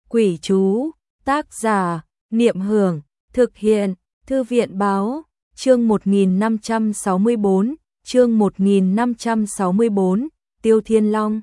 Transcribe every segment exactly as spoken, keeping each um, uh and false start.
Quỷ chú, tác giả, Niệm Hưởng, thực hiện, Thư viện báo, chương một nghìn năm trăm sáu mươi bốn, chương một nghìn năm trăm sáu mươi bốn, Tiêu Thiên Long.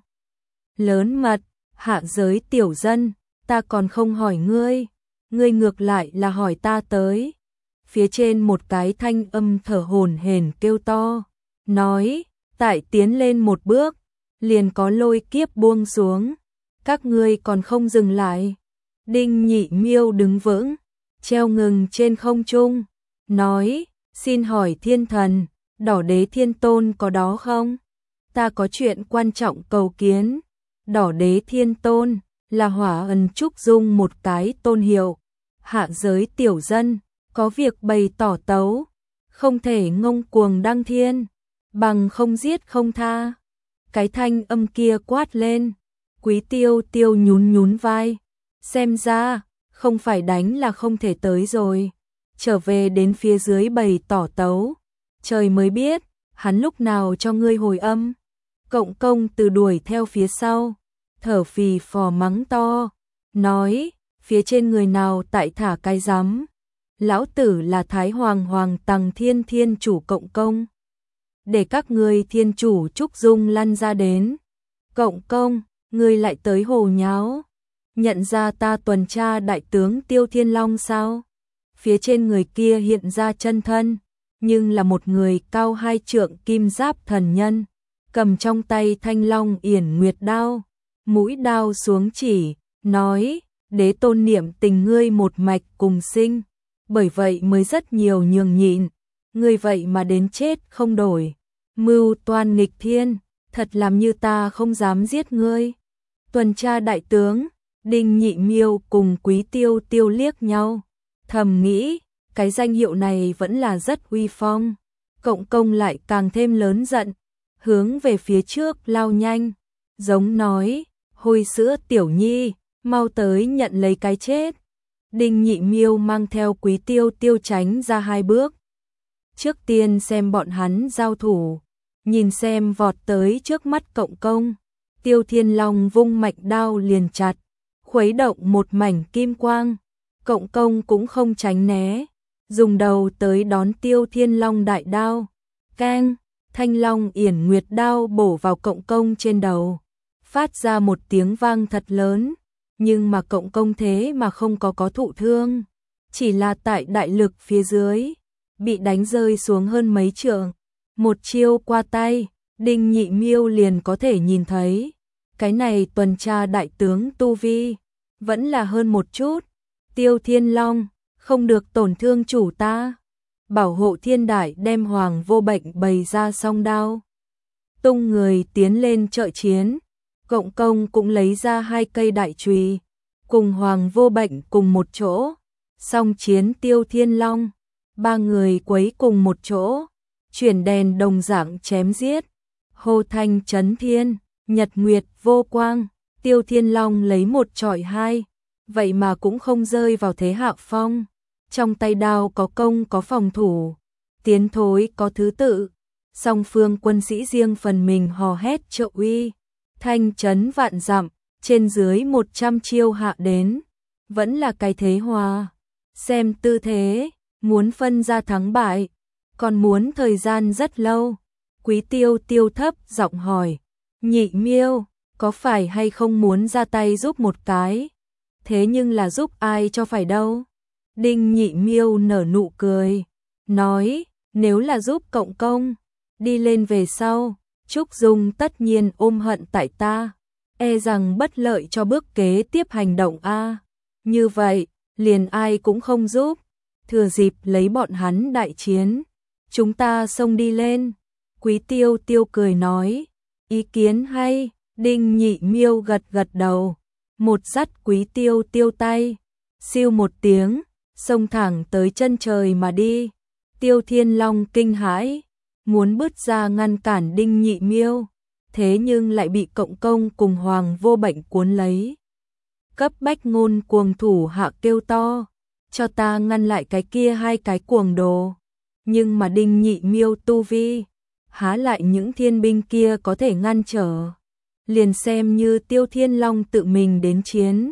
Lớn mật, hạ giới tiểu dân, ta còn không hỏi ngươi, ngươi ngược lại là hỏi ta tới. Phía trên một cái thanh âm thở hổn hển kêu to, nói, tại tiến lên một bước, liền có lôi kiếp buông xuống, các ngươi còn không dừng lại. Đinh Nhị Miêu đứng vững, treo ngừng trên không trung, nói, xin hỏi thiên thần, Đỏ Đế Thiên Tôn có đó không? Ta có chuyện quan trọng cầu kiến. Đỏ Đế Thiên Tôn là Hỏa Ân Trúc Dung một cái tôn hiệu, hạ giới tiểu dân, có việc bày tỏ tấu, không thể ngông cuồng đăng thiên, bằng không giết không tha. Cái thanh âm kia quát lên, Quý Tiêu Tiêu nhún nhún vai, xem ra, không phải đánh là không thể tới rồi, trở về đến phía dưới bày tỏ tấu, trời mới biết, hắn lúc nào cho ngươi hồi âm. Cộng công từ đuổi theo phía sau, thở phì phò mắng to, nói, phía trên người nào tại thả cái rắm, lão tử là Thái Hoàng Hoàng Tằng Thiên Thiên Chủ Cộng công, để các ngươi thiên chủ Trúc Dung lăn ra đến. Cộng công, ngươi lại tới hồ nháo, nhận ra ta tuần tra đại tướng Tiêu Thiên Long sao? Phía trên người kia hiện ra chân thân, nhưng là một người cao hai trượng kim giáp thần nhân, cầm trong tay thanh long yển nguyệt đao, mũi đao xuống chỉ, nói, đế tôn niệm tình ngươi một mạch cùng sinh, bởi vậy mới rất nhiều nhường nhịn, ngươi vậy mà đến chết không đổi, mưu toan nghịch thiên, thật làm như ta không dám giết ngươi. Tuần tra đại tướng, Đinh Nhị Miêu cùng Quý Tiêu Tiêu liếc nhau, thầm nghĩ, cái danh hiệu này vẫn là rất uy phong. Cộng công lại càng thêm lớn giận, hướng về phía trước lao nhanh, giống nói, hôi sữa tiểu nhi, mau tới nhận lấy cái chết. Đinh Nhị Miêu mang theo Quý Tiêu Tiêu tránh ra hai bước. Trước tiên xem bọn hắn giao thủ, nhìn xem vọt tới trước mắt cộng công, Tiêu Thiên Long vung mạch đao liền chặt, khuấy động một mảnh kim quang, cộng công cũng không tránh né, dùng đầu tới đón Tiêu Thiên Long đại đao, keng, thanh long yển nguyệt đao bổ vào cộng công trên đầu, phát ra một tiếng vang thật lớn, nhưng mà cộng công thế mà không có có thụ thương, chỉ là tại đại lực phía dưới, bị đánh rơi xuống hơn mấy trượng, một chiêu qua tay, Đinh Nhị Miêu liền có thể nhìn thấy, cái này tuần tra đại tướng tu vi, vẫn là hơn một chút. Tiêu Thiên Long, không được tổn thương chủ ta. Bảo hộ thiên đại đem Hoàng Vô Bệnh bày ra song đao, tung người tiến lên trợ chiến. Cộng công cũng lấy ra hai cây đại chùy, cùng Hoàng Vô Bệnh cùng một chỗ, song chiến Tiêu Thiên Long, ba người quấy cùng một chỗ, chuyển đèn đồng dạng chém giết. Hô thanh chấn thiên, nhật nguyệt vô quang, Tiêu Thiên Long lấy một chọi hai, vậy mà cũng không rơi vào thế hạ phong. Trong tay đao có công có phòng thủ, tiến thối có thứ tự, song phương quân sĩ riêng phần mình hò hét trợ uy, thanh chấn vạn dặm, trên dưới một trăm chiêu hạ đến, vẫn là cái thế hòa. Xem tư thế, muốn phân ra thắng bại, còn muốn thời gian rất lâu. Quý Tiêu Tiêu thấp giọng hỏi, Nhị Miêu, có phải hay không muốn ra tay giúp một cái? Thế nhưng là giúp ai cho phải đâu? Đinh Nhị Miêu nở nụ cười, nói, nếu là giúp cộng công, đi lên về sau, Trúc Dung tất nhiên ôm hận tại ta, e rằng bất lợi cho bước kế tiếp hành động a. Như vậy, liền ai cũng không giúp, thừa dịp lấy bọn hắn đại chiến, chúng ta xông đi lên. Quý Tiêu Tiêu cười nói, ý kiến hay. Đinh Nhị Miêu gật gật đầu, một dắt Quý Tiêu Tiêu tay, siêu một tiếng, xông thẳng tới chân trời mà đi. Tiêu Thiên Long kinh hãi, muốn bứt ra ngăn cản Đinh Nhị Miêu, thế nhưng lại bị cộng công cùng Hoàng Vô Bệnh cuốn lấy. Cấp bách ngôn cuồng thủ hạ kêu to, cho ta ngăn lại cái kia hai cái cuồng đồ. Nhưng mà Đinh Nhị Miêu tu vi, há lại những thiên binh kia có thể ngăn trở. Liền xem như Tiêu Thiên Long tự mình đến chiến,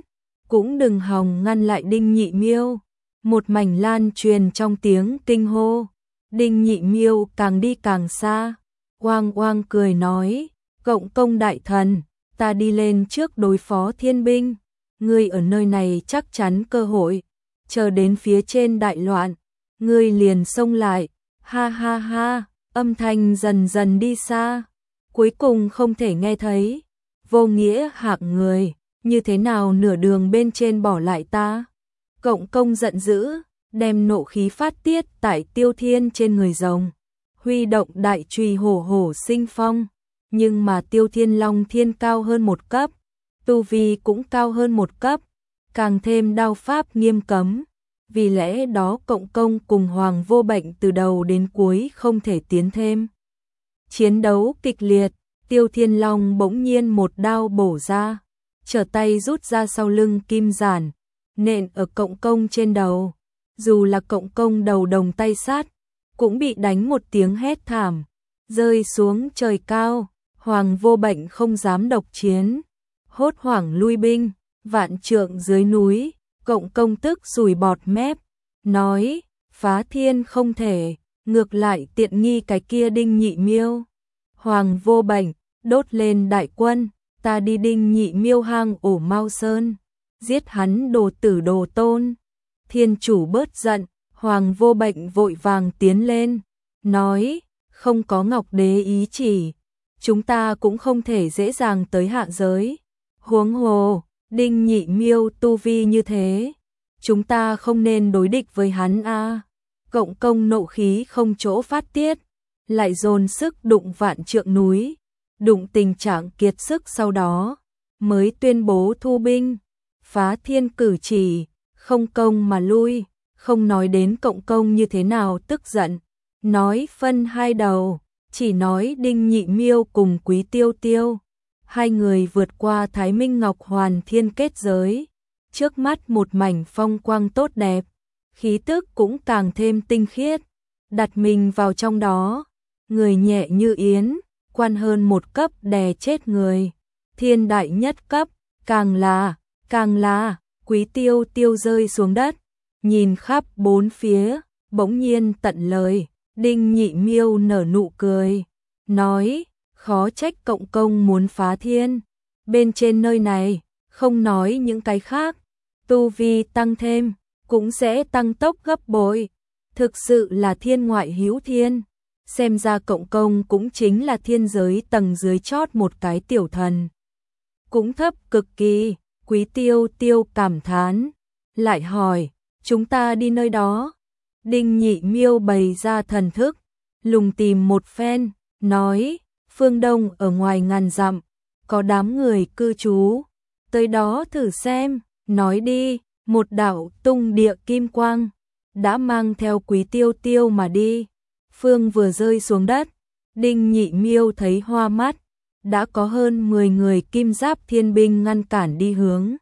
cũng đừng hòng ngăn lại Đinh Nhị Miêu. Một mảnh lan truyền trong tiếng kinh hô. Đinh Nhị Miêu càng đi càng xa. Oang oang cười nói, Cộng công đại thần, ta đi lên trước đối phó thiên binh. Ngươi ở nơi này chắc chắn cơ hội. Chờ đến phía trên đại loạn, ngươi liền xông lại. Ha ha ha, âm thanh dần dần đi xa. Cuối cùng không thể nghe thấy. Vô nghĩa hạng người, như thế nào nửa đường bên trên bỏ lại ta? Cộng công giận dữ, đem nộ khí phát tiết tại Tiêu Thiên trên người rồng. Huy động đại chùy hổ hổ sinh phong. Nhưng mà Tiêu Thiên Long Thiên cao hơn một cấp. Tu vi cũng cao hơn một cấp. Càng thêm đao pháp nghiêm cấm. Vì lẽ đó Cộng công cùng Hoàng Vô Bệnh từ đầu đến cuối không thể tiến thêm. Chiến đấu kịch liệt. Tiêu Thiên Long bỗng nhiên một đao bổ ra. Trở tay rút ra sau lưng kim giản. Nện ở Cộng công trên đầu. Dù là Cộng công đầu đồng tay sát, cũng bị đánh một tiếng hét thảm, rơi xuống trời cao. Hoàng Vô Bệnh không dám độc chiến, hốt hoảng lui binh. Vạn trượng dưới núi, Cộng công tức sùi bọt mép, nói, phá thiên không thể, ngược lại tiện nghi cái kia Đinh Nhị Miêu. Hoàng Vô Bệnh, đốt lên đại quân, ta đi Đinh Nhị Miêu hang ổ Mao Sơn, giết hắn đồ tử đồ tôn. Thiên chủ bớt giận, Hoàng Vô Bệnh vội vàng tiến lên, nói, không có Ngọc Đế ý chỉ, chúng ta cũng không thể dễ dàng tới hạ giới. Huống hồ, Đinh Nhị Miêu tu vi như thế, chúng ta không nên đối địch với hắn a. À. Cộng công nộ khí không chỗ phát tiết, lại dồn sức đụng vạn trượng núi, đụng tình trạng kiệt sức sau đó, mới tuyên bố thu binh, phá thiên cử chỉ, không công mà lui, không nói đến Cộng công như thế nào tức giận, nói phân hai đầu, chỉ nói Đinh Nhị Miêu cùng Quý Tiêu Tiêu. Hai người vượt qua Thái Minh Ngọc Hoàn Thiên kết giới, trước mắt một mảnh phong quang tốt đẹp, khí tức cũng càng thêm tinh khiết, đặt mình vào trong đó, người nhẹ như yến, quan hơn một cấp đè chết người, thiên đại nhất cấp, càng là, càng là, Quý Tiêu Tiêu rơi xuống đất, nhìn khắp bốn phía, bỗng nhiên tận lời, Đinh Nhị Miêu nở nụ cười, nói, khó trách Cộng công muốn phá thiên, bên trên nơi này, không nói những cái khác, tu vi tăng thêm, cũng sẽ tăng tốc gấp bội, thực sự là thiên ngoại hữu thiên, xem ra Cộng công cũng chính là thiên giới tầng dưới chót một cái tiểu thần, cũng thấp cực kỳ. Quý Tiêu Tiêu cảm thán, lại hỏi, chúng ta đi nơi đó. Đinh Nhị Miêu bày ra thần thức, lùng tìm một phen, nói, phương đông ở ngoài ngàn dặm, có đám người cư trú, tới đó thử xem, nói đi, một đạo tung địa kim quang, đã mang theo Quý Tiêu Tiêu mà đi. Phương vừa rơi xuống đất, Đinh Nhị Miêu thấy hoa mắt, đã có hơn mười người kim giáp thiên binh ngăn cản đi hướng.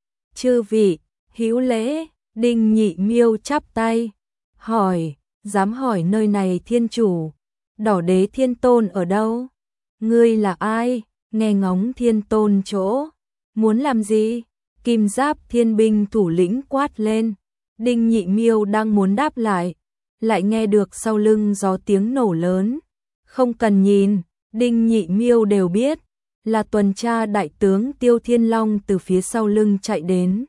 Chư vị, hữu lễ, Đinh Nhị Miêu chắp tay, hỏi, dám hỏi nơi này thiên chủ, Đỏ Đế Thiên Tôn ở đâu? Ngươi là ai? Nghe ngóng Thiên Tôn chỗ, muốn làm gì? Kim giáp thiên binh thủ lĩnh quát lên. Đinh Nhị Miêu đang muốn đáp lại, lại nghe được sau lưng gió tiếng nổ lớn. Không cần nhìn, Đinh Nhị Miêu đều biết, là tuần tra đại tướng Tiêu Thiên Long từ phía sau lưng chạy đến.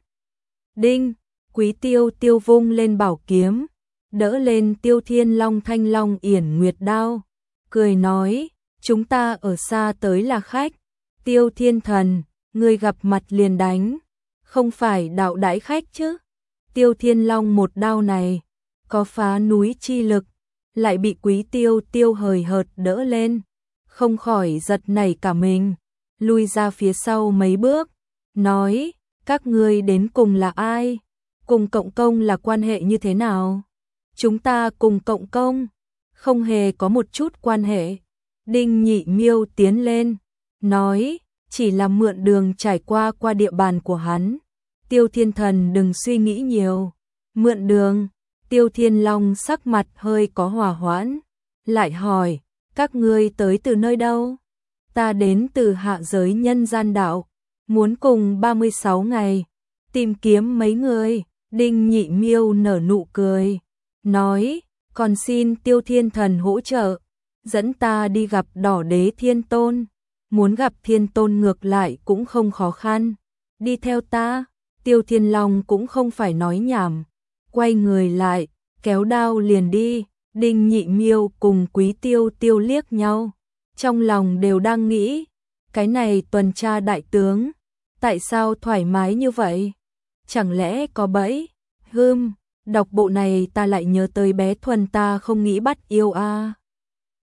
Đinh, Quý Tiêu Tiêu vung lên bảo kiếm, đỡ lên Tiêu Thiên Long thanh long yển nguyệt đao, cười nói, chúng ta ở xa tới là khách. Tiêu Thiên Thần, người gặp mặt liền đánh, không phải đạo đãi khách chứ? Tiêu Thiên Long một đao này, có phá núi chi lực, lại bị Quý Tiêu Tiêu hời hợt đỡ lên, không khỏi giật nảy cả mình, lui ra phía sau mấy bước, nói, các ngươi đến cùng là ai? Cùng Cộng công là quan hệ như thế nào? Chúng ta cùng Cộng công, không hề có một chút quan hệ. Đinh Nhị Miêu tiến lên, nói, chỉ là mượn đường trải qua qua địa bàn của hắn. Tiêu Thiên Thần đừng suy nghĩ nhiều. Mượn đường, Tiêu Thiên Long sắc mặt hơi có hòa hoãn, lại hỏi, các ngươi tới từ nơi đâu? Ta đến từ hạ giới nhân gian đạo, muốn cùng ba mươi sáu ngày, tìm kiếm mấy người, Đinh Nhị Miêu nở nụ cười, nói, còn xin Tiêu Thiên Thần hỗ trợ, dẫn ta đi gặp Đỏ Đế Thiên Tôn, muốn gặp Thiên Tôn ngược lại cũng không khó khăn, đi theo ta. Tiêu Thiên Long cũng không phải nói nhảm, quay người lại, kéo đao liền đi. Đinh Nhị Miêu cùng Quý Tiêu Tiêu liếc nhau, trong lòng đều đang nghĩ, cái này tuần tra đại tướng, tại sao thoải mái như vậy? Chẳng lẽ có bẫy? Hừm, đọc bộ này ta lại nhớ tới bé Thuần ta không nghĩ bắt yêu a. À.